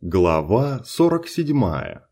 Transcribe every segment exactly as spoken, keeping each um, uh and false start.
Глава сорок седьмая.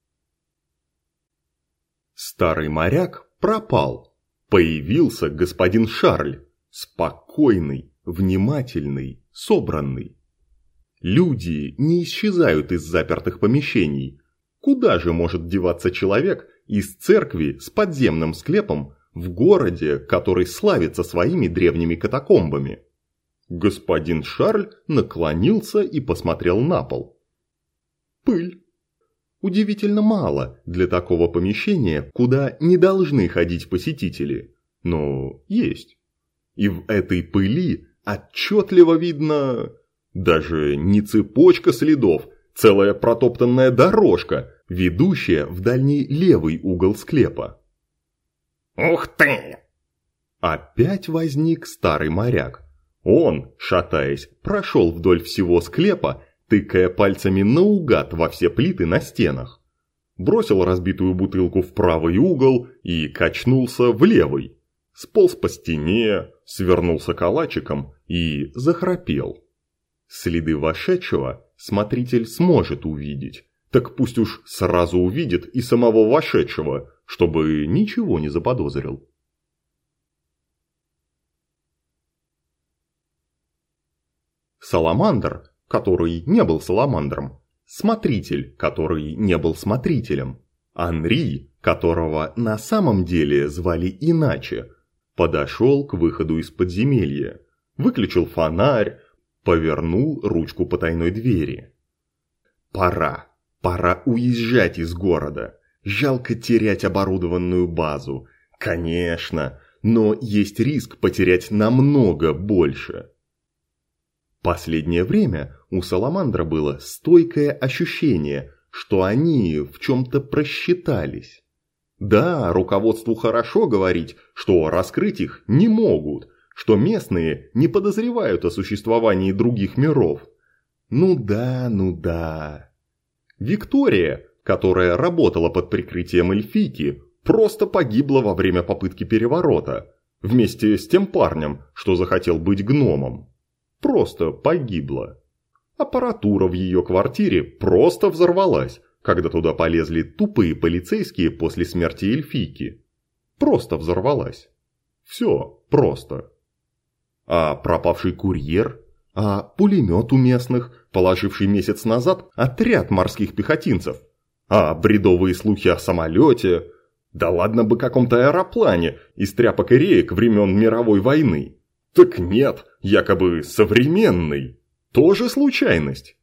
Старый моряк пропал. Появился господин Шарль, спокойный, внимательный, собранный. Люди не исчезают из запертых помещений. Куда же может деваться человек из церкви с подземным склепом в городе, который славится своими древними катакомбами? Господин Шарль наклонился и посмотрел на пол. Пыль. Удивительно мало для такого помещения, куда не должны ходить посетители, но есть. И в этой пыли отчетливо видно даже не цепочка следов, целая протоптанная дорожка, ведущая в дальний левый угол склепа. «Ух ты!» Опять возник старый моряк. Он, шатаясь, прошел вдоль всего склепа, тыкая пальцами наугад во все плиты на стенах. Бросил разбитую бутылку в правый угол и качнулся в левый. Сполз по стене, свернулся калачиком и захрапел. Следы вошедшего смотритель сможет увидеть, так пусть уж сразу увидит и самого вошедшего, чтобы ничего не заподозрил. Саламандр, который не был саламандром, смотритель, который не был смотрителем, Анри, которого на самом деле звали иначе, подошел к выходу из подземелья, выключил фонарь, повернул ручку потайной двери. Пора, пора уезжать из города, жалко терять оборудованную базу, конечно, но есть риск потерять намного больше. Последнее время у Саламандра было стойкое ощущение, что они в чем-то просчитались. Да, руководству хорошо говорить, что раскрыть их не могут, что местные не подозревают о существовании других миров. Ну да, ну да. Виктория, которая работала под прикрытием эльфийки, просто погибла во время попытки переворота, вместе с тем парнем, что захотел быть гномом. Просто погибла. Аппаратура в ее квартире просто взорвалась, когда туда полезли тупые полицейские после смерти эльфийки. Просто взорвалась. Все просто. А пропавший курьер? А пулемет у местных, положивший месяц назад отряд морских пехотинцев? А бредовые слухи о самолете? Да ладно бы каком-то аэроплане из тряпок и реек времен мировой войны. Так нет, якобы современный. Тоже случайность.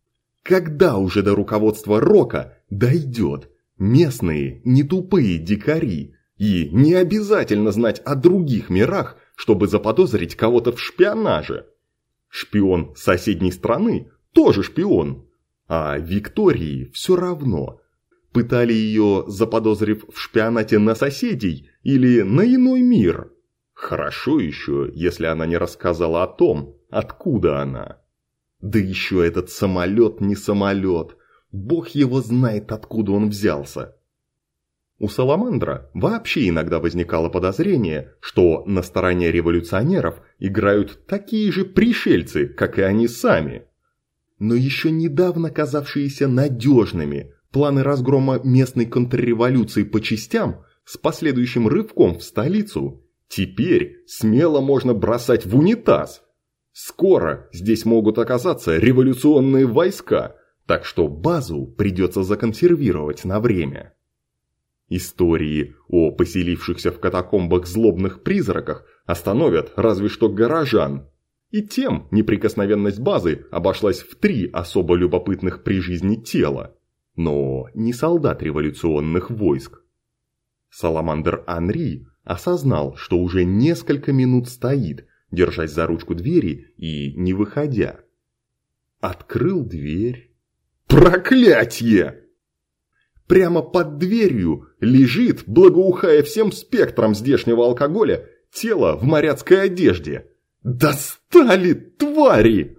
Когда уже до руководства Рока дойдет? Местные не тупые дикари. И не обязательно знать о других мирах, чтобы заподозрить кого-то в шпионаже. Шпион соседней страны тоже шпион. А Виктории все равно. Пытали ее, заподозрив в шпионате на соседей или на иной мир. Хорошо еще, если она не рассказала о том, откуда она. Да еще этот самолет не самолет. Бог его знает, откуда он взялся. У Саламандра вообще иногда возникало подозрение, что на стороне революционеров играют такие же пришельцы, как и они сами. Но еще недавно казавшиеся надежными планы разгрома местной контрреволюции по частям с последующим рывком в столицу теперь смело можно бросать в унитаз. Скоро здесь могут оказаться революционные войска, так что базу придется законсервировать на время. Истории о поселившихся в катакомбах злобных призраках остановят разве что горожан. И тем неприкосновенность базы обошлась в три особо любопытных при жизни тела, но не солдат революционных войск. Саламандр Анри осознал, что уже несколько минут стоит, держась за ручку двери и не выходя. Открыл дверь. Проклятье! Прямо под дверью лежит, благоухая всем спектром здешнего алкоголя, тело в моряцкой одежде. Достали, твари!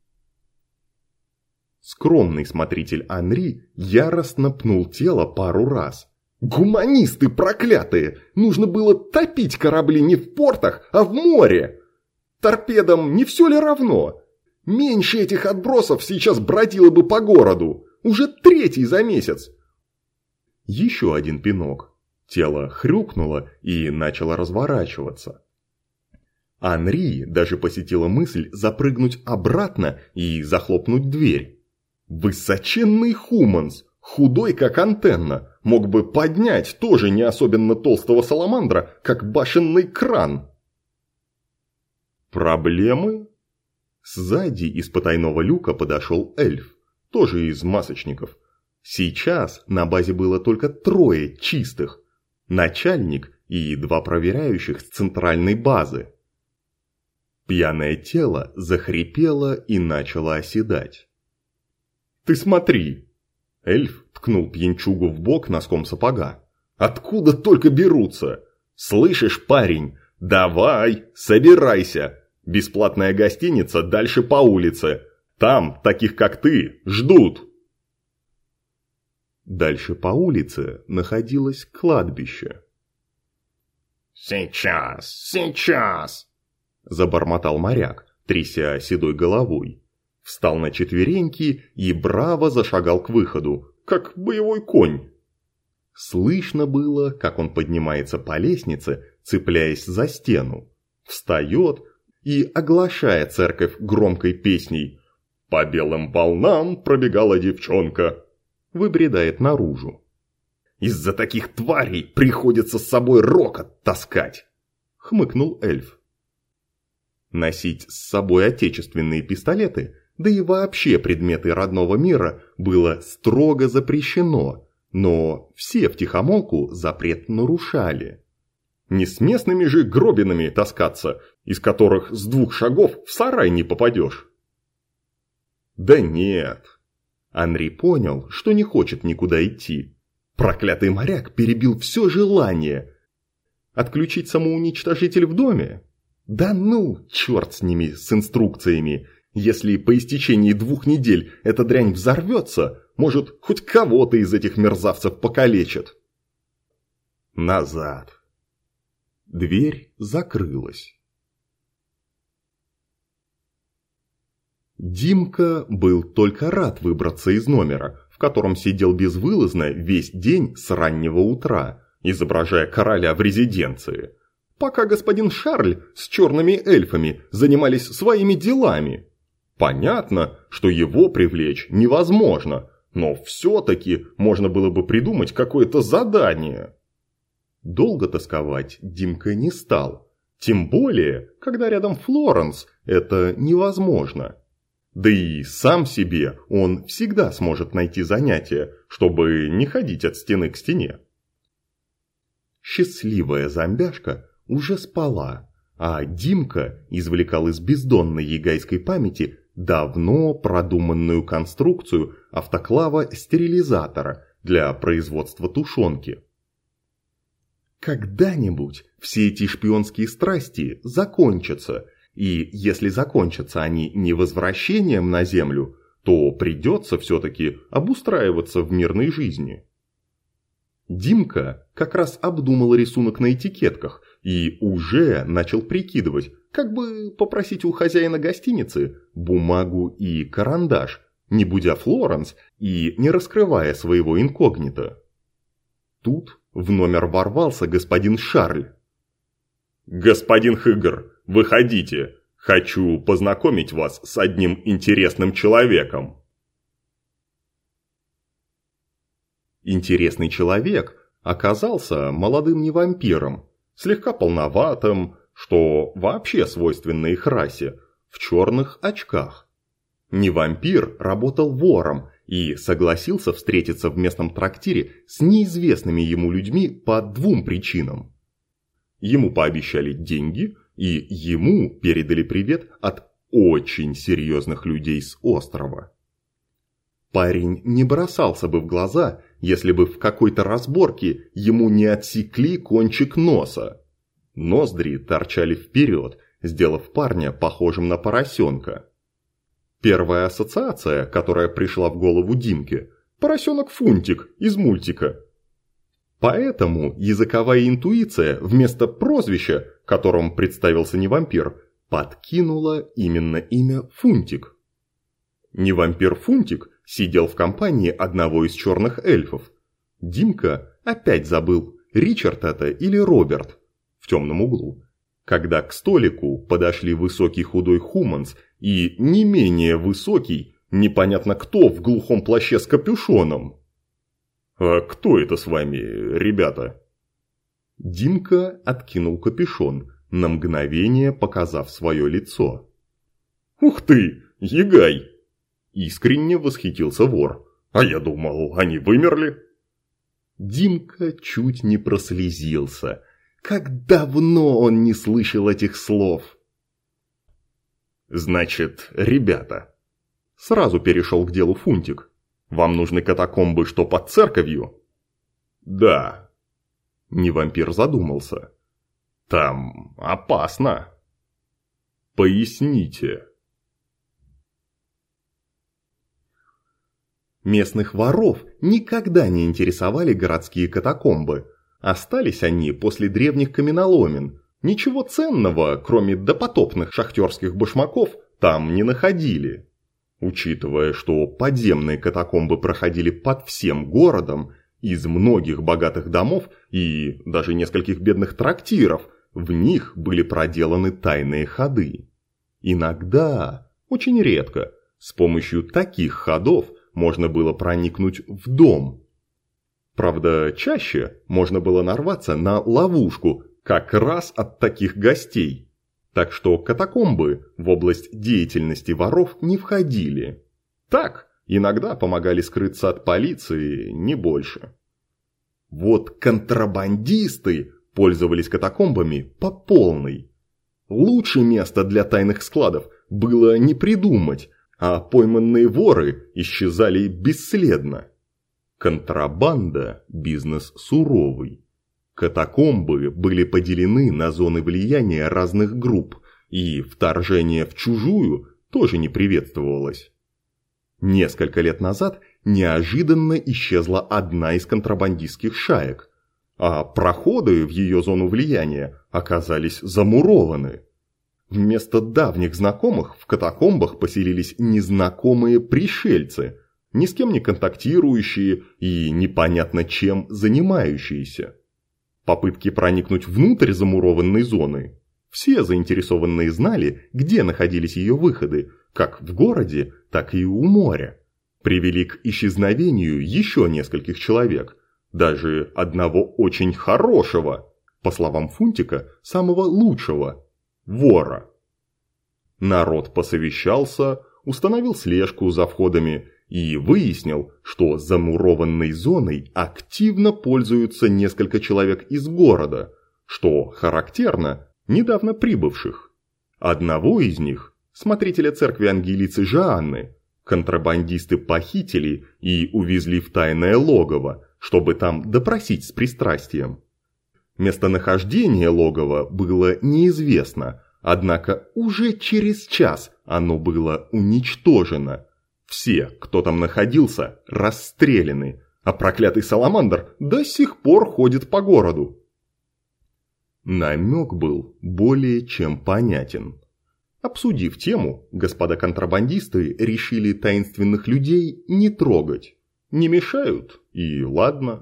Скромный смотритель Анри яростно пнул тело пару раз. Гуманисты проклятые! Нужно было топить корабли не в портах, а в море! Торпедам не все ли равно? Меньше этих отбросов сейчас бродило бы по городу. Уже третий за месяц. Еще один пинок. Тело хрюкнуло и начало разворачиваться. Анри даже посетила мысль запрыгнуть обратно и захлопнуть дверь. Высоченный хуманс, худой как антенна, мог бы поднять тоже не особенно толстого саламандра, как башенный кран. Проблемы? Сзади из потайного люка подошел эльф, тоже из масочников. Сейчас на базе было только трое чистых. Начальник и два проверяющих с центральной базы. Пьяное тело захрипело и начало оседать. «Ты смотри!» Эльф ткнул пьянчугу в бок носком сапога. «Откуда только берутся? Слышишь, парень? Давай, собирайся! Бесплатная гостиница дальше по улице. Там, таких как ты, ждут!» Дальше по улице находилось кладбище. «Сейчас, сейчас!» Забормотал моряк, тряся седой головой. Встал на четвереньки и браво зашагал к выходу, как боевой конь. Слышно было, как он поднимается по лестнице, цепляясь за стену. Встает и, оглашая церковь громкой песней «По белым волнам пробегала девчонка», выбредает наружу. «Из-за таких тварей приходится с собой рокот таскать», — хмыкнул эльф. Носить с собой отечественные пистолеты, да и вообще предметы родного мира, было строго запрещено, но все втихомолку запрет нарушали. Не с местными же гробинами таскаться, из которых с двух шагов в сарай не попадешь. Да нет. Анри понял, что не хочет никуда идти. Проклятый моряк перебил все желание. Отключить самоуничтожитель в доме? Да ну, черт с ними, с инструкциями. Если по истечении двух недель эта дрянь взорвется, может, хоть кого-то из этих мерзавцев покалечит. Назад. Дверь закрылась. Димка был только рад выбраться из номера, в котором сидел безвылазно весь день с раннего утра, изображая короля в резиденции, пока господин Шарль с черными эльфами занимались своими делами. Понятно, что его привлечь невозможно, но все-таки можно было бы придумать какое-то задание. Долго тосковать Димка не стал, тем более, когда рядом Флоренс это невозможно. Да и сам себе он всегда сможет найти занятие, чтобы не ходить от стены к стене. Счастливая зомбяшка уже спала, а Димка извлекал из бездонной егайской памяти давно продуманную конструкцию автоклава-стерилизатора для производства тушенки. Когда-нибудь все эти шпионские страсти закончатся, и если закончатся они не возвращением на Землю, то придется все-таки обустраиваться в мирной жизни. Димка как раз обдумал рисунок на этикетках и уже начал прикидывать, как бы попросить у хозяина гостиницы бумагу и карандаш, не будя Флоренс и не раскрывая своего инкогнито. Тут в номер ворвался господин Шарль. «Господин Хыгр, выходите, хочу познакомить вас с одним интересным человеком». Интересный человек оказался молодым невампиром, слегка полноватым, что вообще свойственно их расе, в черных очках. Невампир работал вором и согласился встретиться в местном трактире с неизвестными ему людьми по двум причинам. Ему пообещали деньги, и ему передали привет от очень серьезных людей с острова. Парень не бросался бы в глаза, если бы в какой-то разборке ему не отсекли кончик носа. Ноздри торчали вперед, сделав парня похожим на поросенка. Первая ассоциация, которая пришла в голову Димке – поросенок Фунтик из мультика. Поэтому языковая интуиция вместо прозвища, которым представился не вампир, подкинула именно имя Фунтик. не вампир Фунтик сидел в компании одного из черных эльфов. Димка опять забыл, Ричард это или Роберт, в темном углу. Когда к столику подошли высокий худой Хуманс и не менее высокий, непонятно кто в глухом плаще с капюшоном. «А кто это с вами, ребята?» Димка откинул капюшон, на мгновение показав свое лицо. «Ух ты, егай!» Искренне восхитился вор. «А я думал, они вымерли?» Димка чуть не прослезился. Как давно он не слышал этих слов. «Значит, ребята...» Сразу перешел к делу Фунтик. «Вам нужны катакомбы, что под церковью?» «Да». Не вампир задумался. «Там опасно». «Поясните». Местных воров никогда не интересовали городские катакомбы. Остались они после древних каменоломен. Ничего ценного, кроме допотопных шахтерских башмаков, там не находили. Учитывая, что подземные катакомбы проходили под всем городом, из многих богатых домов и даже нескольких бедных трактиров, в них были проделаны тайные ходы. Иногда, очень редко, с помощью таких ходов можно было проникнуть в дом. Правда, чаще можно было нарваться на ловушку как раз от таких гостей. Так что катакомбы в область деятельности воров не входили. Так, иногда помогали скрыться от полиции, не больше. Вот контрабандисты пользовались катакомбами по полной. Лучше места для тайных складов было не придумать, а пойманные воры исчезали бесследно. Контрабанда – бизнес суровый. Катакомбы были поделены на зоны влияния разных групп, и вторжение в чужую тоже не приветствовалось. Несколько лет назад неожиданно исчезла одна из контрабандистских шаек, а проходы в ее зону влияния оказались замурованы. Вместо давних знакомых в катакомбах поселились незнакомые пришельцы, ни с кем не контактирующие и непонятно чем занимающиеся. Попытки проникнуть внутрь замурованной зоны. Все заинтересованные знали, где находились ее выходы, как в городе, так и у моря. Привели к исчезновению еще нескольких человек, даже одного очень хорошего, по словам Фунтика, самого лучшего – вора. Народ посовещался, установил слежку за входами и выяснил, что замурованной зоной активно пользуются несколько человек из города, что характерно недавно прибывших. Одного из них, смотрителя церкви Ангелицы Жоанны, контрабандисты похитили и увезли в тайное логово, чтобы там допросить с пристрастием. Местонахождение логова было неизвестно, однако уже через час оно было уничтожено. Все, кто там находился, расстреляны, а проклятый саламандр до сих пор ходит по городу. Намек был более чем понятен. Обсудив тему, господа контрабандисты решили таинственных людей не трогать. Не мешают, и ладно.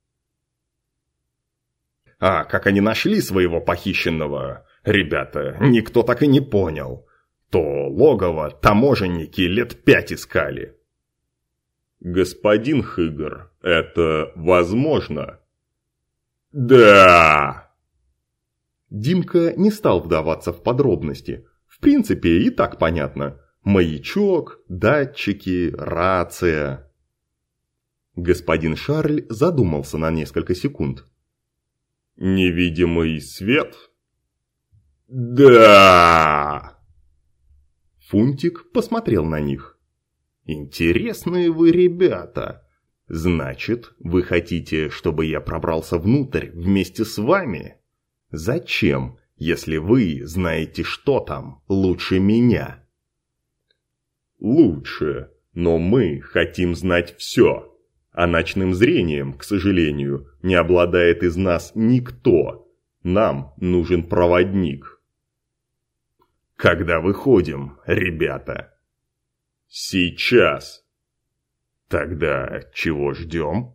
А как они нашли своего похищенного, ребята, никто так и не понял. То логово таможенники лет пять искали. Господин Хыгр, это возможно? Да! Димка не стал вдаваться в подробности. В принципе, и так понятно. Маячок, датчики, рация. Господин Шарль задумался на несколько секунд. Невидимый свет? Да! Фунтик посмотрел на них. «Интересные вы ребята. Значит, вы хотите, чтобы я пробрался внутрь вместе с вами? Зачем, если вы знаете, что там, лучше меня?» «Лучше, но мы хотим знать все. А ночным зрением, к сожалению, не обладает из нас никто. Нам нужен проводник». «Когда выходим, ребята?» Сейчас. Тогда чего ждем?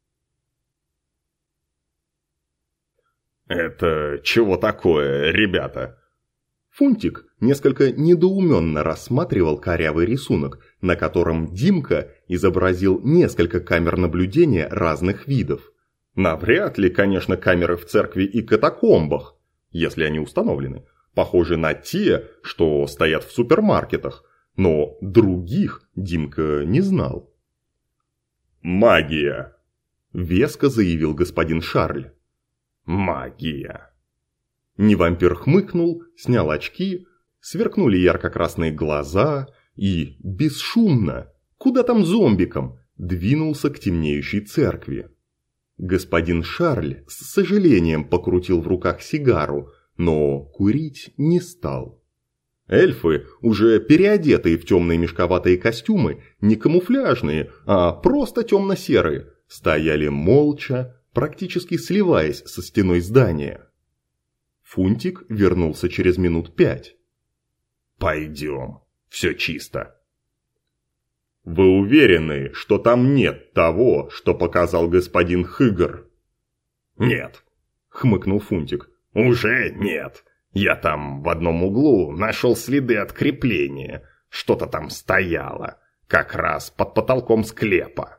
Это чего такое, ребята? Фунтик несколько недоуменно рассматривал корявый рисунок, на котором Димка изобразил несколько камер наблюдения разных видов. Навряд ли, конечно, камеры в церкви и катакомбах, если они установлены, похожи на те, что стоят в супермаркетах, но других Димка не знал. «Магия!» – веско заявил господин Шарль. «Магия!» Невампир хмыкнул, снял очки, сверкнули ярко-красные глаза и, бесшумно, куда там зомбиком, двинулся к темнеющей церкви. Господин Шарль с сожалением покрутил в руках сигару, но курить не стал. Эльфы, уже переодетые в темные мешковатые костюмы, не камуфляжные, а просто темно-серые, стояли молча, практически сливаясь со стеной здания. Фунтик вернулся через минут пять. «Пойдем, все чисто». «Вы уверены, что там нет того, что показал господин Хыгр?» «Нет», — хмыкнул Фунтик. «Уже нет. Я там в одном углу нашел следы от крепления. Что-то там стояло, как раз под потолком склепа».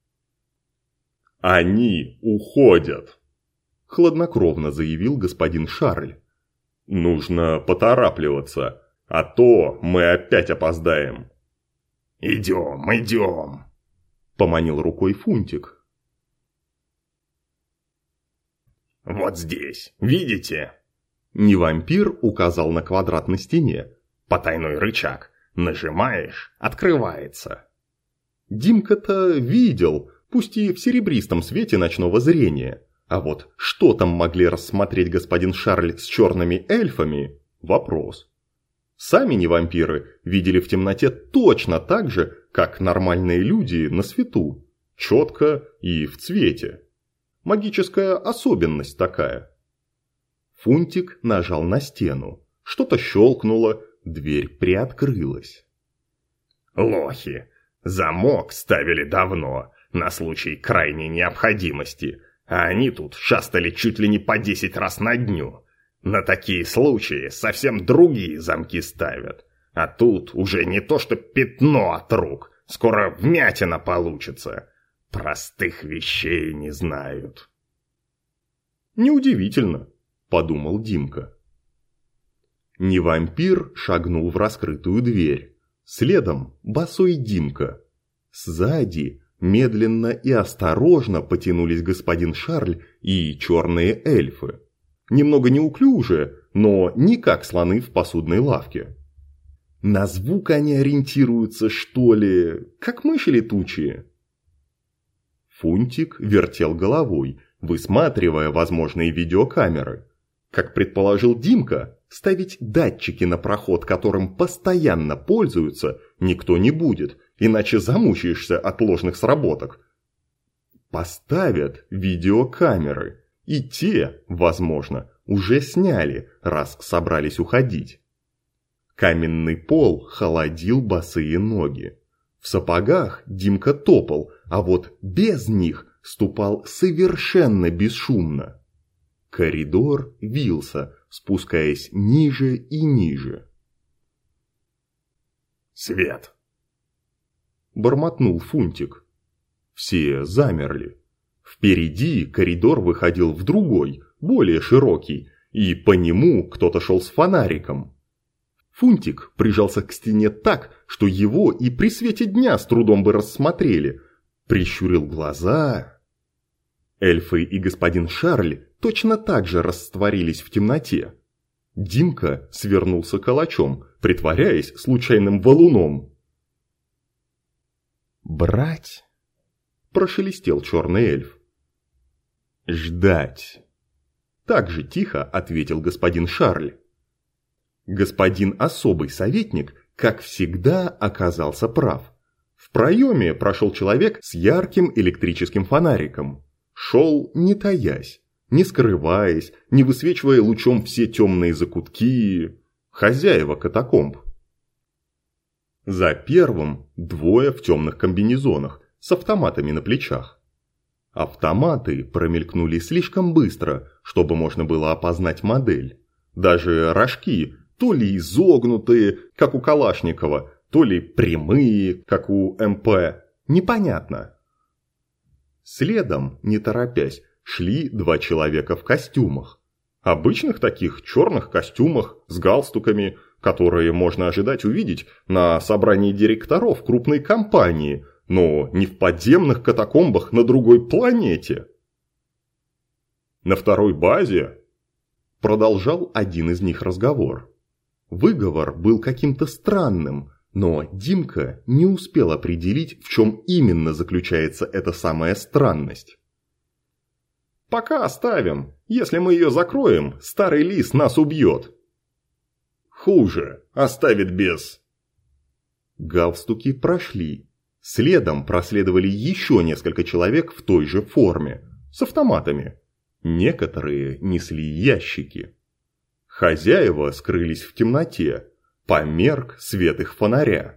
«Они уходят», — хладнокровно заявил господин Шарль. «Нужно поторапливаться, а то мы опять опоздаем». «Идем, идем», — поманил рукой Фунтик. «Вот здесь, видите?» Невампир указал на квадрат на стене. «Потайной рычаг. Нажимаешь, открывается». Димка-то видел, пусть и в серебристом свете ночного зрения. А вот что там могли рассмотреть господин Шарль с черными эльфами – вопрос. Сами невампиры видели в темноте точно так же, как нормальные люди на свету. Четко и в цвете. Магическая особенность такая. Фунтик нажал на стену. Что-то щелкнуло, дверь приоткрылась. «Лохи! Замок ставили давно, на случай крайней необходимости, а они тут шастали чуть ли не по десять раз на дню. На такие случаи совсем другие замки ставят, а тут уже не то что пятно от рук, скоро вмятина получится. Простых вещей не знают». «Неудивительно», — подумал Димка. Невампир шагнул в раскрытую дверь. Следом босой Димка. Сзади медленно и осторожно потянулись господин Шарль и черные эльфы. Немного неуклюже, но не как слоны в посудной лавке. На звук они ориентируются, что ли, как мыши летучие. Фунтик вертел головой, высматривая возможные видеокамеры. Как предположил Димка, ставить датчики на проход, которым постоянно пользуются, никто не будет, иначе замучаешься от ложных сработок. Поставят видеокамеры. И те, возможно, уже сняли, раз собрались уходить. Каменный пол холодил босые ноги. В сапогах Димка топал, а вот без них ступал совершенно бесшумно. Коридор вился, спускаясь ниже и ниже. «Свет!» – бормотнул Фунтик. Все замерли. Впереди коридор выходил в другой, более широкий, и по нему кто-то шел с фонариком. Фунтик прижался к стене так, что его и при свете дня с трудом бы рассмотрели. Прищурил глаза. Эльфы и господин Шарль точно так же растворились в темноте. Димка свернулся калачом, притворяясь случайным валуном. «Брать?» – прошелестел черный эльф. «Ждать!» – так же тихо ответил господин Шарль. Господин особый советник, как всегда, оказался прав. В проеме прошел человек с ярким электрическим фонариком. Шел не таясь, не скрываясь, не высвечивая лучом все темные закутки. Хозяева катакомб. За первым двое в темных комбинезонах с автоматами на плечах. Автоматы промелькнули слишком быстро, чтобы можно было опознать модель. Даже рожки, то ли изогнутые, как у Калашникова, то ли прямые, как у эм пэ, непонятно. Следом, не торопясь, шли два человека в костюмах. Обычных таких черных костюмах с галстуками, которые можно ожидать увидеть на собрании директоров крупной компании, но не в подземных катакомбах на другой планете. На второй базе продолжал один из них разговор. Выговор был каким-то странным, но Димка не успел определить, в чем именно заключается эта самая странность. «Пока оставим. Если мы ее закроем, старый лис нас убьет». «Хуже. Оставит без...» Галстуки прошли. Следом проследовали еще несколько человек в той же форме, с автоматами. Некоторые несли ящики. Хозяева скрылись в темноте. Померк свет их фонаря.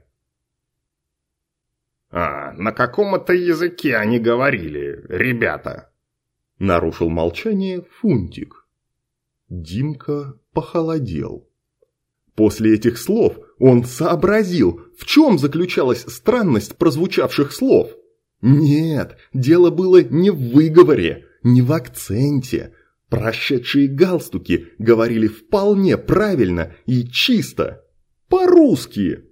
«А на каком это языке они говорили, ребята?» Нарушил молчание Фунтик. Димка похолодел. После этих слов он сообразил, в чем заключалась странность прозвучавших слов. Нет, дело было не в выговоре, не в акценте. Прошедшие галстуки говорили вполне правильно и чисто. По-русски.